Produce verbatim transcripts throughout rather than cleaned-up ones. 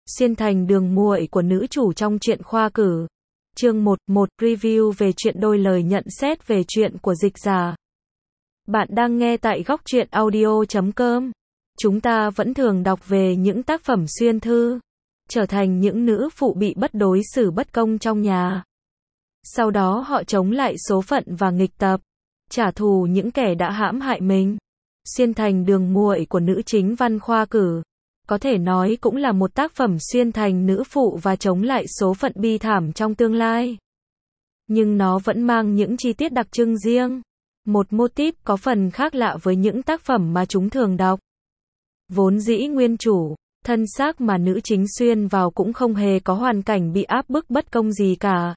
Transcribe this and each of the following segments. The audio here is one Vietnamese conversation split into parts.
Xuyên thành đường muội của nữ chủ trong truyện khoa cử. Chương một, một review về truyện đôi lời nhận xét về truyện của Dịch Giả. Bạn đang nghe tại góc truyện audio chấm com. Chúng ta vẫn thường đọc về những tác phẩm xuyên thư, trở thành những nữ phụ bị bất đối xử bất công trong nhà. Sau đó họ chống lại số phận và nghịch tập, trả thù những kẻ đã hãm hại mình. Xuyên thành đường muội của nữ chính văn khoa cử, có thể nói cũng là một tác phẩm xuyên thành nữ phụ và chống lại số phận bi thảm trong tương lai. Nhưng nó vẫn mang những chi tiết đặc trưng riêng, một mô típ có phần khác lạ với những tác phẩm mà chúng thường đọc. Vốn dĩ nguyên chủ, thân xác mà nữ chính xuyên vào cũng không hề có hoàn cảnh bị áp bức bất công gì cả,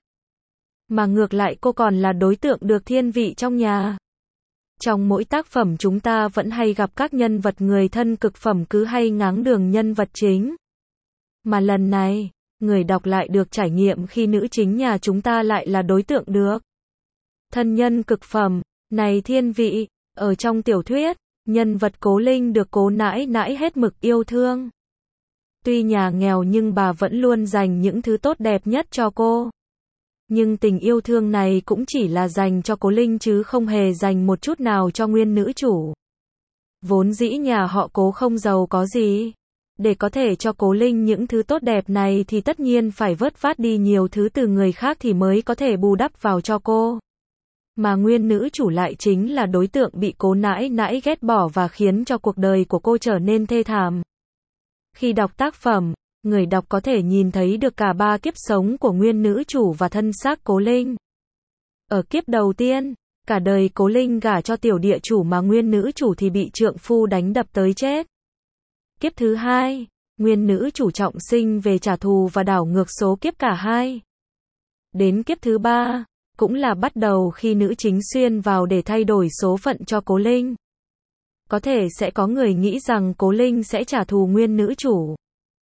mà ngược lại cô còn là đối tượng được thiên vị trong nhà. Trong mỗi tác phẩm chúng ta vẫn hay gặp các nhân vật người thân cực phẩm cứ hay ngáng đường nhân vật chính. Mà lần này, người đọc lại được trải nghiệm khi nữ chính nhà chúng ta lại là đối tượng được thân nhân cực phẩm, này thiên vị. Ở trong tiểu thuyết, nhân vật Cố Linh được Cố nãi nãi hết mực yêu thương. Tuy nhà nghèo nhưng bà vẫn luôn dành những thứ tốt đẹp nhất cho cô. Nhưng tình yêu thương này cũng chỉ là dành cho Cố Linh chứ không hề dành một chút nào cho nguyên nữ chủ. Vốn dĩ nhà họ Cố không giàu có gì. Để có thể cho Cố Linh những thứ tốt đẹp này thì tất nhiên phải vớt vát đi nhiều thứ từ người khác thì mới có thể bù đắp vào cho cô. Mà nguyên nữ chủ lại chính là đối tượng bị Cố nãi nãi ghét bỏ và khiến cho cuộc đời của cô trở nên thê thảm. Khi đọc tác phẩm, người đọc có thể nhìn thấy được cả ba kiếp sống của nguyên nữ chủ và thân xác Cố Linh. Ở kiếp đầu tiên, cả đời Cố Linh gả cho tiểu địa chủ mà nguyên nữ chủ thì bị trượng phu đánh đập tới chết. Kiếp thứ hai, nguyên nữ chủ trọng sinh về trả thù và đảo ngược số kiếp cả hai. Đến kiếp thứ ba, cũng là bắt đầu khi nữ chính xuyên vào để thay đổi số phận cho Cố Linh. Có thể sẽ có người nghĩ rằng Cố Linh sẽ trả thù nguyên nữ chủ,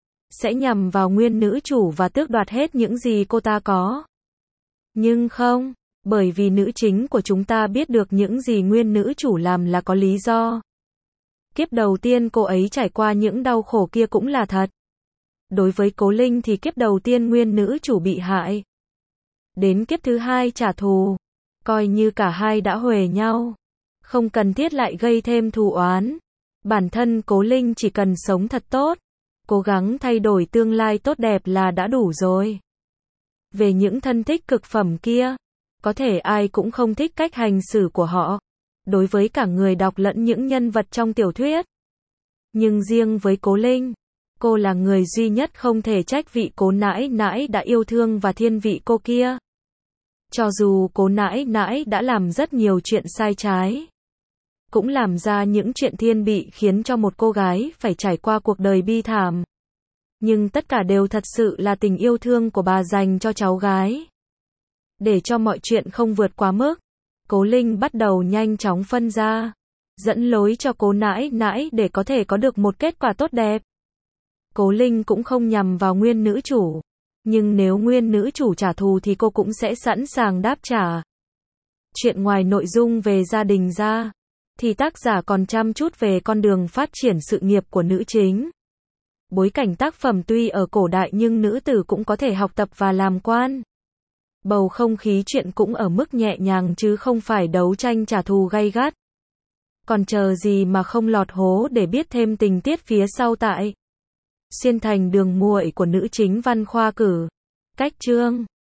sẽ nhằm vào nguyên nữ chủ và tước đoạt hết những gì cô ta có. Nhưng không, bởi vì nữ chính của chúng ta biết được những gì nguyên nữ chủ làm là có lý do. Kiếp đầu tiên cô ấy trải qua những đau khổ kia cũng là thật. Đối với Cố Linh thì kiếp đầu tiên nguyên nữ chủ bị hại. Đến kiếp thứ hai trả thù, coi như cả hai đã huề nhau, không cần thiết lại gây thêm thù oán. Bản thân Cố Linh chỉ cần sống thật tốt, cố gắng thay đổi tương lai tốt đẹp là đã đủ rồi. Về những thân thích cực phẩm kia, có thể ai cũng không thích cách hành xử của họ, đối với cả người đọc lẫn những nhân vật trong tiểu thuyết. Nhưng riêng với Cố Linh, cô là người duy nhất không thể trách vị Cố nãi nãi đã yêu thương và thiên vị cô kia. Cho dù Cố nãi nãi đã làm rất nhiều chuyện sai trái, cũng làm ra những chuyện thiên vị khiến cho một cô gái phải trải qua cuộc đời bi thảm. Nhưng tất cả đều thật sự là tình yêu thương của bà dành cho cháu gái. Để cho mọi chuyện không vượt quá mức, Cố Linh bắt đầu nhanh chóng phân ra, dẫn lối cho Cố nãi nãi để có thể có được một kết quả tốt đẹp. Cố Linh cũng không nhằm vào nguyên nữ chủ, nhưng nếu nguyên nữ chủ trả thù thì cô cũng sẽ sẵn sàng đáp trả. Chuyện ngoài nội dung về gia đình ra, thì tác giả còn chăm chút về con đường phát triển sự nghiệp của nữ chính. Bối cảnh tác phẩm tuy ở cổ đại nhưng nữ tử cũng có thể học tập và làm quan. Bầu không khí chuyện cũng ở mức nhẹ nhàng chứ không phải đấu tranh trả thù gay gắt. Còn chờ gì mà không lọt hố để biết thêm tình tiết phía sau tại Xuyên thành đường muội của nữ chính văn khoa cử. Cách chương